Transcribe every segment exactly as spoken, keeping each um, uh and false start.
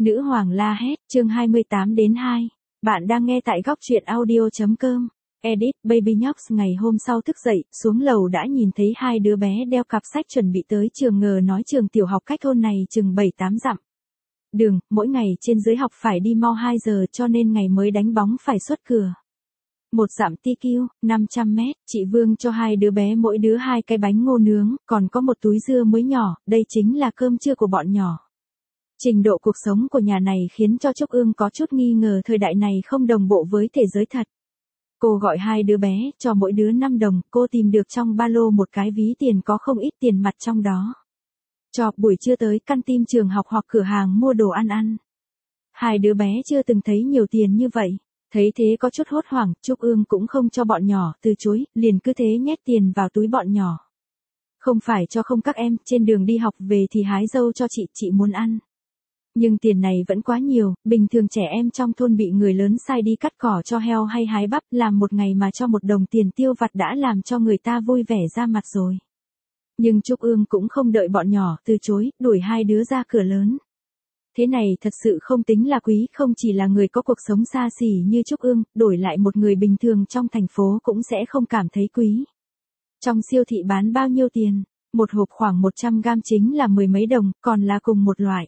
Nữ hoàng la hét, chương hai mươi tám đến hai. Bạn đang nghe tại góc truyện audio.com. Edit, Baby Nhóc ngày hôm sau thức dậy, xuống lầu đã nhìn thấy hai đứa bé đeo cặp sách chuẩn bị tới trường, ngờ nói trường tiểu học cách thôn này chừng bảy tám dặm. Đường, mỗi ngày trên dưới học phải đi mau hai giờ cho nên ngày mới đánh bóng phải xuất cửa. Một dặm ti kiu, năm trăm mét, chị Vương cho hai đứa bé mỗi đứa hai cái bánh ngô nướng, còn có một túi dưa muối nhỏ, đây chính là cơm trưa của bọn nhỏ. Trình độ cuộc sống của nhà này khiến cho Trúc Ương có chút nghi ngờ thời đại này không đồng bộ với thế giới thật. Cô gọi hai đứa bé, cho mỗi đứa năm đồng, cô tìm được trong ba lô một cái ví tiền có không ít tiền mặt trong đó. Cho buổi trưa tới căn tin trường học hoặc cửa hàng mua đồ ăn ăn. Hai đứa bé chưa từng thấy nhiều tiền như vậy. Thấy thế có chút hốt hoảng, Trúc Ương cũng không cho bọn nhỏ, từ chối, liền cứ thế nhét tiền vào túi bọn nhỏ. Không phải cho không các em, trên đường đi học về thì hái dâu cho chị, chị muốn ăn. Nhưng tiền này vẫn quá nhiều, bình thường trẻ em trong thôn bị người lớn sai đi cắt cỏ cho heo hay hái bắp, làm một ngày mà cho một đồng tiền tiêu vặt đã làm cho người ta vui vẻ ra mặt rồi. Nhưng Trúc Ương cũng không đợi bọn nhỏ, từ chối, đuổi hai đứa ra cửa lớn. Thế này thật sự không tính là quý, không chỉ là người có cuộc sống xa xỉ như Trúc Ương, đổi lại một người bình thường trong thành phố cũng sẽ không cảm thấy quý. Trong siêu thị bán bao nhiêu tiền? Một hộp khoảng một trăm gam chính là mười mấy đồng, còn là cùng một loại.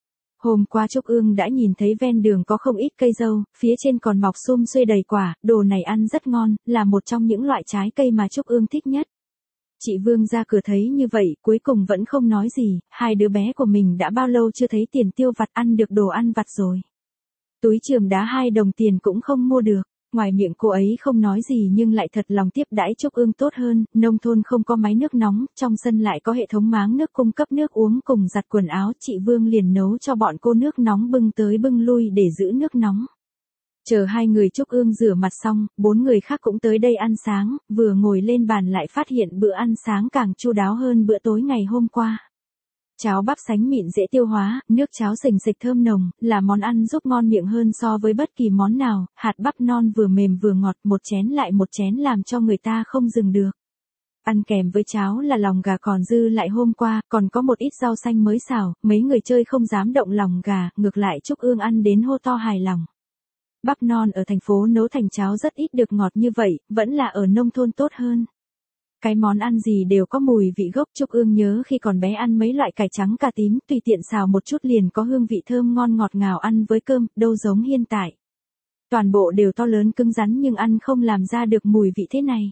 Hôm qua Trúc Ương đã nhìn thấy ven đường có không ít cây dâu, phía trên còn mọc sum xuê đầy quả, đồ này ăn rất ngon, là một trong những loại trái cây mà Trúc Ương thích nhất. Chị Vương ra cửa thấy như vậy, cuối cùng vẫn không nói gì, hai đứa bé của mình đã bao lâu chưa thấy tiền tiêu vặt ăn được đồ ăn vặt rồi. Túi trường đá hai đồng tiền cũng không mua được, ngoài miệng cô ấy không nói gì nhưng lại thật lòng tiếp đãi Trúc Ương tốt hơn, nông thôn không có máy nước nóng, trong sân lại có hệ thống máng nước cung cấp nước uống cùng giặt quần áo, chị Vương liền nấu cho bọn cô nước nóng bưng tới bưng lui để giữ nước nóng. Chờ hai người Trúc Ương rửa mặt xong, bốn người khác cũng tới đây ăn sáng, vừa ngồi lên bàn lại phát hiện bữa ăn sáng càng chu đáo hơn bữa tối ngày hôm qua. Cháo bắp sánh mịn dễ tiêu hóa, nước cháo sình sịch thơm nồng, là món ăn giúp ngon miệng hơn so với bất kỳ món nào, hạt bắp non vừa mềm vừa ngọt, một chén lại một chén làm cho người ta không dừng được. Ăn kèm với cháo là lòng gà còn dư lại hôm qua, còn có một ít rau xanh mới xào, mấy người chơi không dám động lòng gà, ngược lại Trúc Ương ăn đến hô to hài lòng. Bắp non ở thành phố nấu thành cháo rất ít được ngọt như vậy, vẫn là ở nông thôn tốt hơn. Cái món ăn gì đều có mùi vị gốc. Trúc Ương nhớ khi còn bé ăn mấy loại cải trắng cà tím, tùy tiện xào một chút liền có hương vị thơm ngon ngọt ngào ăn với cơm, đâu giống hiện tại. Toàn bộ đều to lớn cứng rắn nhưng ăn không làm ra được mùi vị thế này.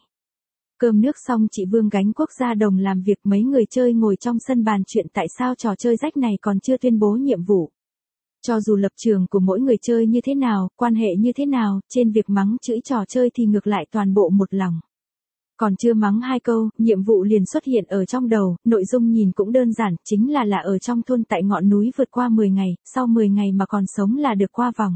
Cơm nước xong chị Vương gánh cuốc ra đồng làm việc, mấy người chơi ngồi trong sân bàn chuyện tại sao trò chơi rách này còn chưa tuyên bố nhiệm vụ. Cho dù lập trường của mỗi người chơi như thế nào, quan hệ như thế nào, trên việc mắng chửi trò chơi thì ngược lại toàn bộ một lòng. Còn chưa mắng hai câu, nhiệm vụ liền xuất hiện ở trong đầu, nội dung nhìn cũng đơn giản, chính là là ở trong thôn tại ngọn núi vượt qua mười ngày, sau mười ngày mà còn sống là được qua vòng.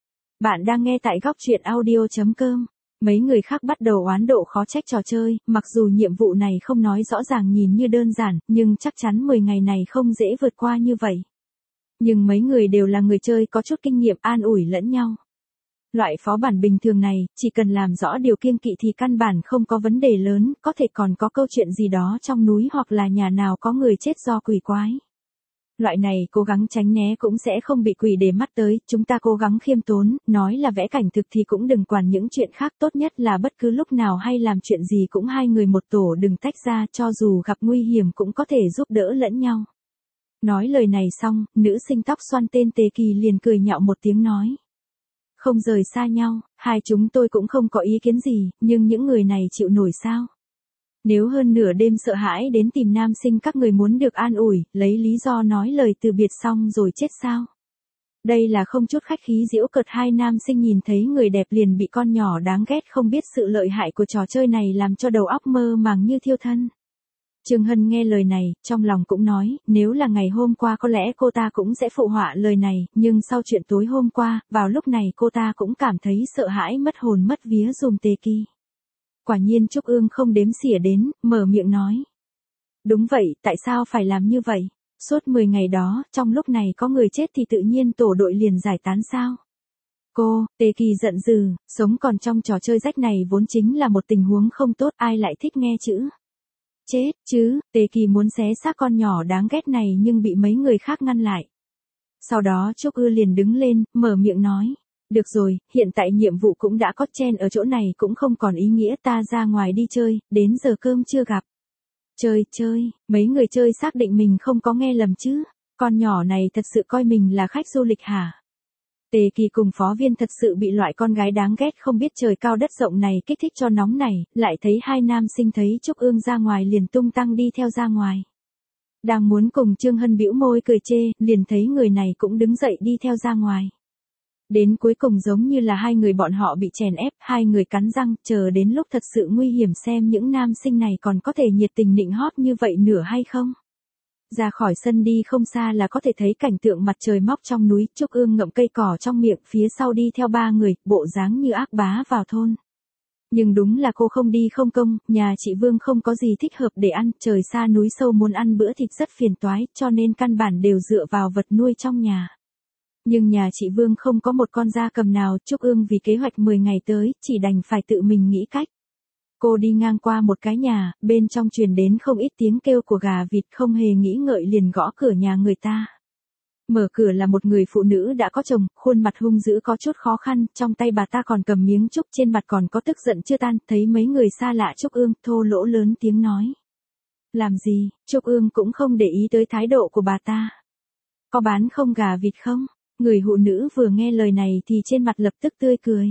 Bạn đang nghe tại góc truyện audio.com. Mấy người khác bắt đầu oán độ khó trách trò chơi, mặc dù nhiệm vụ này không nói rõ ràng nhìn như đơn giản, nhưng chắc chắn mười ngày này không dễ vượt qua như vậy. Nhưng mấy người đều là người chơi có chút kinh nghiệm, an ủi lẫn nhau. Loại phó bản bình thường này, chỉ cần làm rõ điều kiêng kỵ thì căn bản không có vấn đề lớn, có thể còn có câu chuyện gì đó trong núi hoặc là nhà nào có người chết do quỷ quái. Loại này cố gắng tránh né cũng sẽ không bị quỷ để mắt tới, chúng ta cố gắng khiêm tốn, nói là vẽ cảnh thực thì cũng đừng quản những chuyện khác, tốt nhất là bất cứ lúc nào hay làm chuyện gì cũng hai người một tổ, đừng tách ra, cho dù gặp nguy hiểm cũng có thể giúp đỡ lẫn nhau. Nói lời này xong, nữ sinh tóc xoăn tên Tề Kỳ liền cười nhạo một tiếng nói. Không rời xa nhau, hai chúng tôi cũng không có ý kiến gì, nhưng những người này chịu nổi sao? Nếu hơn nửa đêm sợ hãi đến tìm nam sinh các người muốn được an ủi, lấy lý do nói lời từ biệt xong rồi chết sao? Đây là không chút khách khí giễu cợt, hai nam sinh nhìn thấy người đẹp liền bị con nhỏ đáng ghét không biết sự lợi hại của trò chơi này làm cho đầu óc mơ màng như thiêu thân. Trương Hân nghe lời này, trong lòng cũng nói, nếu là ngày hôm qua có lẽ cô ta cũng sẽ phụ họa lời này, nhưng sau chuyện tối hôm qua, vào lúc này cô ta cũng cảm thấy sợ hãi mất hồn mất vía dùm Tề Kỳ. Quả nhiên Trúc Ương không đếm xỉa đến, mở miệng nói. Đúng vậy, tại sao phải làm như vậy? Suốt mười ngày đó, trong lúc này có người chết thì tự nhiên tổ đội liền giải tán sao? Cô, Tề Kỳ giận dữ, sống còn trong trò chơi rách này vốn chính là một tình huống không tốt, ai lại thích nghe chữ chết chứ? Tề Kỳ muốn xé xác con nhỏ đáng ghét này nhưng bị mấy người khác ngăn lại. Sau đó Trúc Ư liền đứng lên, mở miệng nói. Được rồi, hiện tại nhiệm vụ cũng đã có, chen ở chỗ này cũng không còn ý nghĩa, ta ra ngoài đi chơi, đến giờ cơm chưa gặp. Chơi, chơi, mấy người chơi xác định mình không có nghe lầm chứ. Con nhỏ này thật sự coi mình là khách du lịch hả? Tề Kỳ cùng phó viên thật sự bị loại con gái đáng ghét không biết trời cao đất rộng này kích thích cho nóng này, lại thấy hai nam sinh thấy Trúc Ương ra ngoài liền tung tăng đi theo ra ngoài. Đang muốn cùng Trương Hân bĩu môi cười chê, liền thấy người này cũng đứng dậy đi theo ra ngoài. Đến cuối cùng giống như là hai người bọn họ bị chèn ép, hai người cắn răng, chờ đến lúc thật sự nguy hiểm xem những nam sinh này còn có thể nhiệt tình nịnh hót như vậy nữa hay không. Ra khỏi sân đi không xa là có thể thấy cảnh tượng mặt trời mọc trong núi, Trúc Ương ngậm cây cỏ trong miệng, phía sau đi theo ba người, bộ dáng như ác bá vào thôn. Nhưng đúng là cô không đi không công, nhà chị Vương không có gì thích hợp để ăn, trời xa núi sâu muốn ăn bữa thịt rất phiền toái, cho nên căn bản đều dựa vào vật nuôi trong nhà. Nhưng nhà chị Vương không có một con gia cầm nào, Trúc Ương vì kế hoạch mười ngày tới, chỉ đành phải tự mình nghĩ cách. Cô đi ngang qua một cái nhà, bên trong truyền đến không ít tiếng kêu của gà vịt, không hề nghĩ ngợi liền gõ cửa nhà người ta. Mở cửa là một người phụ nữ đã có chồng, khuôn mặt hung dữ có chút khó khăn, trong tay bà ta còn cầm miếng trúc, trên mặt còn có tức giận chưa tan, thấy mấy người xa lạ Trúc Ương, thô lỗ lớn tiếng nói. Làm gì, Trúc Ương cũng không để ý tới thái độ của bà ta. Có bán không gà vịt không? Người phụ nữ vừa nghe lời này thì trên mặt lập tức tươi cười.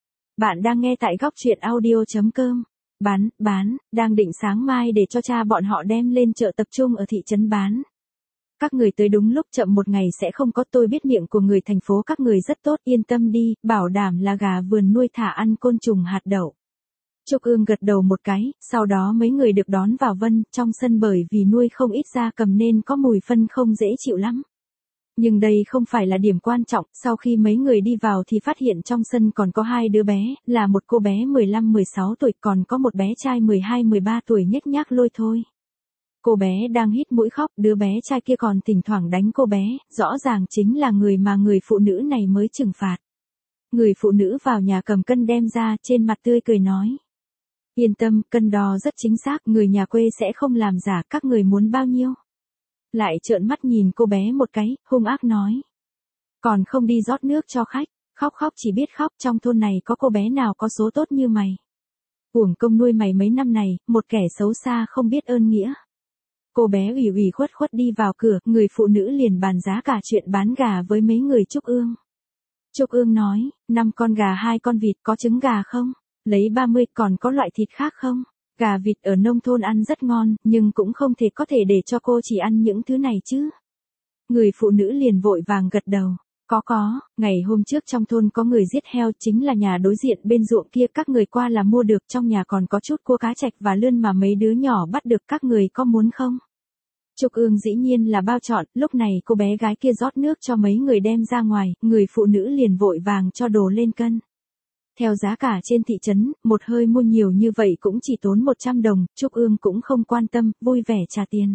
Bạn đang nghe tại góc truyện audio chấm com. Bán, bán, đang định sáng mai để cho cha bọn họ đem lên chợ tập trung ở thị trấn bán. Các người tới đúng lúc, chậm một ngày sẽ không có, tôi biết miệng của người thành phố các người rất tốt, yên tâm đi, bảo đảm là gà vườn nuôi thả ăn côn trùng hạt đậu. Trúc Ương gật đầu một cái, sau đó mấy người được đón vào vân, trong sân bởi vì nuôi không ít gia cầm nên có mùi phân không dễ chịu lắm. Nhưng đây không phải là điểm quan trọng, sau khi mấy người đi vào thì phát hiện trong sân còn có hai đứa bé, là một cô bé mười lăm mười sáu tuổi, còn có một bé trai mười hai mười ba tuổi nhếch nhác lôi thôi. Cô bé đang hít mũi khóc, đứa bé trai kia còn thỉnh thoảng đánh cô bé, rõ ràng chính là người mà người phụ nữ này mới trừng phạt. Người phụ nữ vào nhà cầm cân đem ra, trên mặt tươi cười nói. Yên tâm, cân đo rất chính xác, người nhà quê sẽ không làm giả, các người muốn bao nhiêu? Lại trợn mắt nhìn cô bé một cái, hung ác nói. Còn không đi rót nước cho khách, khóc khóc chỉ biết khóc, trong thôn này có cô bé nào có số tốt như mày. Uổng công nuôi mày mấy năm này, một kẻ xấu xa không biết ơn nghĩa. Cô bé ủy ủy khuất khuất đi vào cửa, người phụ nữ liền bàn giá cả chuyện bán gà với mấy người Trúc Ương. Trúc Ương nói, năm con gà hai con vịt, có trứng gà không? Lấy ba mươi, còn có loại thịt khác không? Gà vịt ở nông thôn ăn rất ngon, nhưng cũng không thể có thể để cho cô chỉ ăn những thứ này chứ. Người phụ nữ liền vội vàng gật đầu. Có có, ngày hôm trước trong thôn có người giết heo, chính là nhà đối diện bên ruộng kia, các người qua là mua được, trong nhà còn có chút cua cá trạch và lươn mà mấy đứa nhỏ bắt được, các người có muốn không? Trúc Ương dĩ nhiên là bao chọn, lúc này cô bé gái kia rót nước cho mấy người đem ra ngoài, người phụ nữ liền vội vàng cho đồ lên cân. Theo giá cả trên thị trấn, một hơi mua nhiều như vậy cũng chỉ tốn một trăm đồng, Trúc Ương cũng không quan tâm, vui vẻ trả tiền.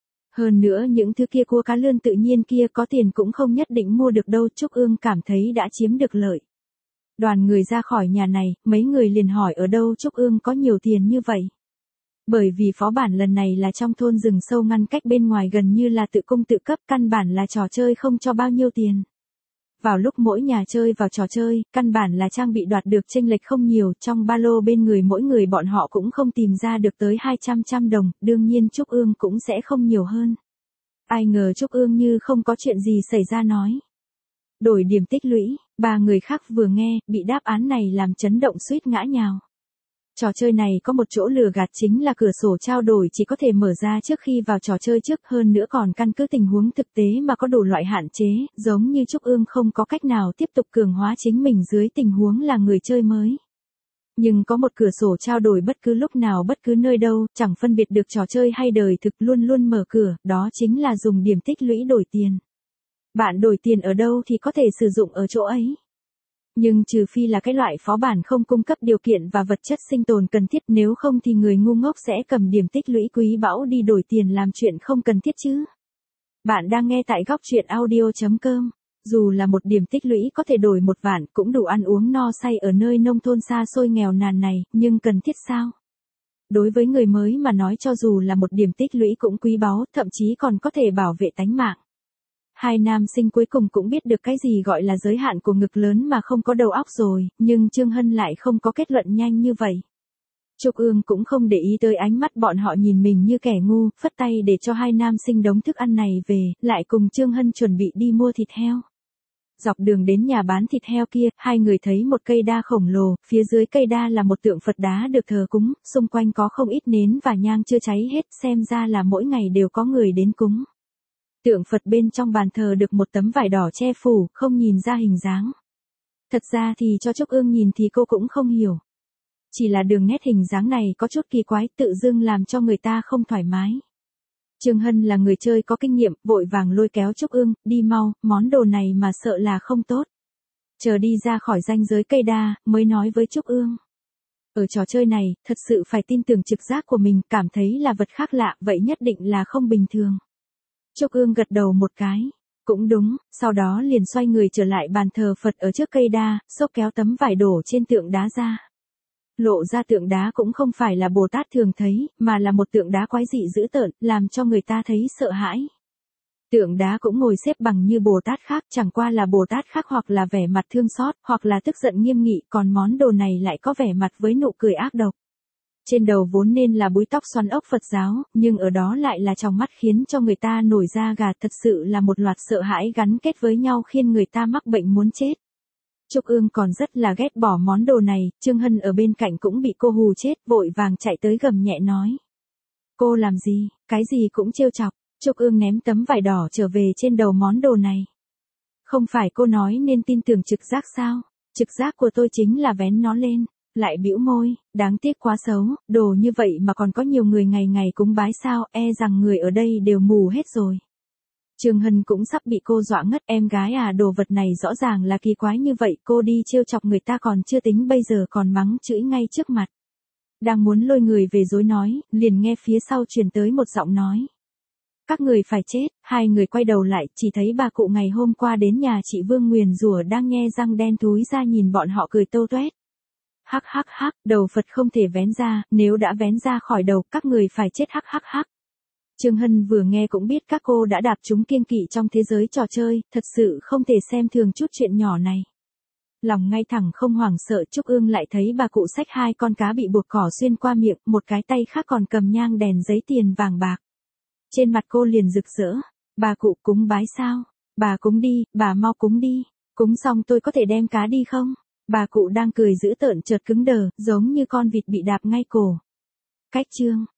Hơn nữa những thứ kia cua cá lươn tự nhiên kia có tiền cũng không nhất định mua được đâu, Trúc Ương cảm thấy đã chiếm được lợi. Đoàn người ra khỏi nhà này, mấy người liền hỏi ở đâu Trúc Ương có nhiều tiền như vậy. Bởi vì phó bản lần này là trong thôn rừng sâu ngăn cách bên ngoài gần như là tự cung tự cấp, căn bản là trò chơi không cho bao nhiêu tiền. Vào lúc mỗi nhà chơi vào trò chơi, căn bản là trang bị đoạt được chênh lệch không nhiều, trong ba lô bên người mỗi người bọn họ cũng không tìm ra được tới hai trăm trăm đồng, đương nhiên Trúc Ương cũng sẽ không nhiều hơn. Ai ngờ Trúc Ương như không có chuyện gì xảy ra nói. Đổi điểm tích lũy, ba người khác vừa nghe, bị đáp án này làm chấn động suýt ngã nhào. Trò chơi này có một chỗ lừa gạt, chính là cửa sổ trao đổi chỉ có thể mở ra trước khi vào trò chơi trước, hơn nữa còn căn cứ tình huống thực tế mà có đủ loại hạn chế, giống như Trúc Ương không có cách nào tiếp tục cường hóa chính mình dưới tình huống là người chơi mới. Nhưng có một cửa sổ trao đổi bất cứ lúc nào bất cứ nơi đâu, chẳng phân biệt được trò chơi hay đời thực, luôn luôn mở cửa, đó chính là dùng điểm tích lũy đổi tiền. Bạn đổi tiền ở đâu thì có thể sử dụng ở chỗ ấy. Nhưng trừ phi là cái loại phó bản không cung cấp điều kiện và vật chất sinh tồn cần thiết, nếu không thì người ngu ngốc sẽ cầm điểm tích lũy quý báu đi đổi tiền làm chuyện không cần thiết chứ. Bạn đang nghe tại góc truyện audio chấm com. Dù là một điểm tích lũy có thể đổi một vạn cũng đủ ăn uống no say ở nơi nông thôn xa xôi nghèo nàn này, nhưng cần thiết sao? Đối với người mới mà nói cho dù là một điểm tích lũy cũng quý báu, thậm chí còn có thể bảo vệ tánh mạng. Hai nam sinh cuối cùng cũng biết được cái gì gọi là giới hạn của ngực lớn mà không có đầu óc rồi, nhưng Trương Hân lại không có kết luận nhanh như vậy. Trúc Ương cũng không để ý tới ánh mắt bọn họ nhìn mình như kẻ ngu, phất tay để cho hai nam sinh đống thức ăn này về, lại cùng Trương Hân chuẩn bị đi mua thịt heo. Dọc đường đến nhà bán thịt heo kia, hai người thấy một cây đa khổng lồ, phía dưới cây đa là một tượng Phật đá được thờ cúng, xung quanh có không ít nến và nhang chưa cháy hết, xem ra là mỗi ngày đều có người đến cúng. Tượng Phật bên trong bàn thờ được một tấm vải đỏ che phủ, không nhìn ra hình dáng. Thật ra thì cho Trúc Ương nhìn thì cô cũng không hiểu. Chỉ là đường nét hình dáng này có chút kỳ quái, tự dưng làm cho người ta không thoải mái. Trương Hân là người chơi có kinh nghiệm, vội vàng lôi kéo Trúc Ương, đi mau, món đồ này mà sợ là không tốt. Chờ đi ra khỏi ranh giới cây đa, mới nói với Trúc Ương. Ở trò chơi này, thật sự phải tin tưởng trực giác của mình, cảm thấy là vật khác lạ, vậy nhất định là không bình thường. Trúc Ương gật đầu một cái. Cũng đúng, sau đó liền xoay người trở lại bàn thờ Phật ở trước cây đa, xốc kéo tấm vải đổ trên tượng đá ra. Lộ ra tượng đá cũng không phải là Bồ Tát thường thấy, mà là một tượng đá quái dị dữ tợn, làm cho người ta thấy sợ hãi. Tượng đá cũng ngồi xếp bằng như Bồ Tát khác, chẳng qua là Bồ Tát khác hoặc là vẻ mặt thương xót, hoặc là tức giận nghiêm nghị, còn món đồ này lại có vẻ mặt với nụ cười ác độc. Trên đầu vốn nên là búi tóc xoăn ốc Phật giáo, nhưng ở đó lại là tròng mắt khiến cho người ta nổi da gà, thật sự là một loạt sợ hãi gắn kết với nhau khiến người ta mắc bệnh muốn chết. Trúc Ương còn rất là ghét bỏ món đồ này, Trương Hân ở bên cạnh cũng bị cô hù chết, vội vàng chạy tới gầm nhẹ nói. Cô làm gì, cái gì cũng trêu chọc, Trúc Ương ném tấm vải đỏ trở về trên đầu món đồ này. Không phải cô nói nên tin tưởng trực giác sao, trực giác của tôi chính là vén nó lên, lại bĩu môi, đáng tiếc quá xấu, đồ như vậy mà còn có nhiều người ngày ngày cúng bái sao, e rằng người ở đây đều mù hết rồi. Trương Hân cũng sắp bị cô dọa ngất, em gái à, đồ vật này rõ ràng là kỳ quái như vậy, cô đi trêu chọc người ta còn chưa tính, bây giờ còn mắng chửi ngay trước mặt. Đang muốn lôi người về dối nói, liền nghe phía sau truyền tới một giọng nói. Các người phải chết, hai người quay đầu lại, chỉ thấy bà cụ ngày hôm qua đến nhà chị Vương nguyền rủa đang nhe răng đen thúi ra nhìn bọn họ cười tâu toét. Hắc hắc hắc, đầu Phật không thể vén ra, nếu đã vén ra khỏi đầu, các người phải chết hắc hắc hắc. Trương Hân vừa nghe cũng biết các cô đã đạp trúng kiêng kỵ trong thế giới trò chơi, thật sự không thể xem thường chút chuyện nhỏ này. Lòng ngay thẳng không hoảng sợ, Trúc Ương lại thấy bà cụ xách hai con cá bị buộc cỏ xuyên qua miệng, một cái tay khác còn cầm nhang đèn giấy tiền vàng bạc. Trên mặt cô liền rực rỡ, bà cụ cúng bái sao? Bà cúng đi, bà mau cúng đi, cúng xong tôi có thể đem cá đi không? Bà cụ đang cười dữ tợn chợt cứng đờ, giống như con vịt bị đạp ngay cổ. Cách chương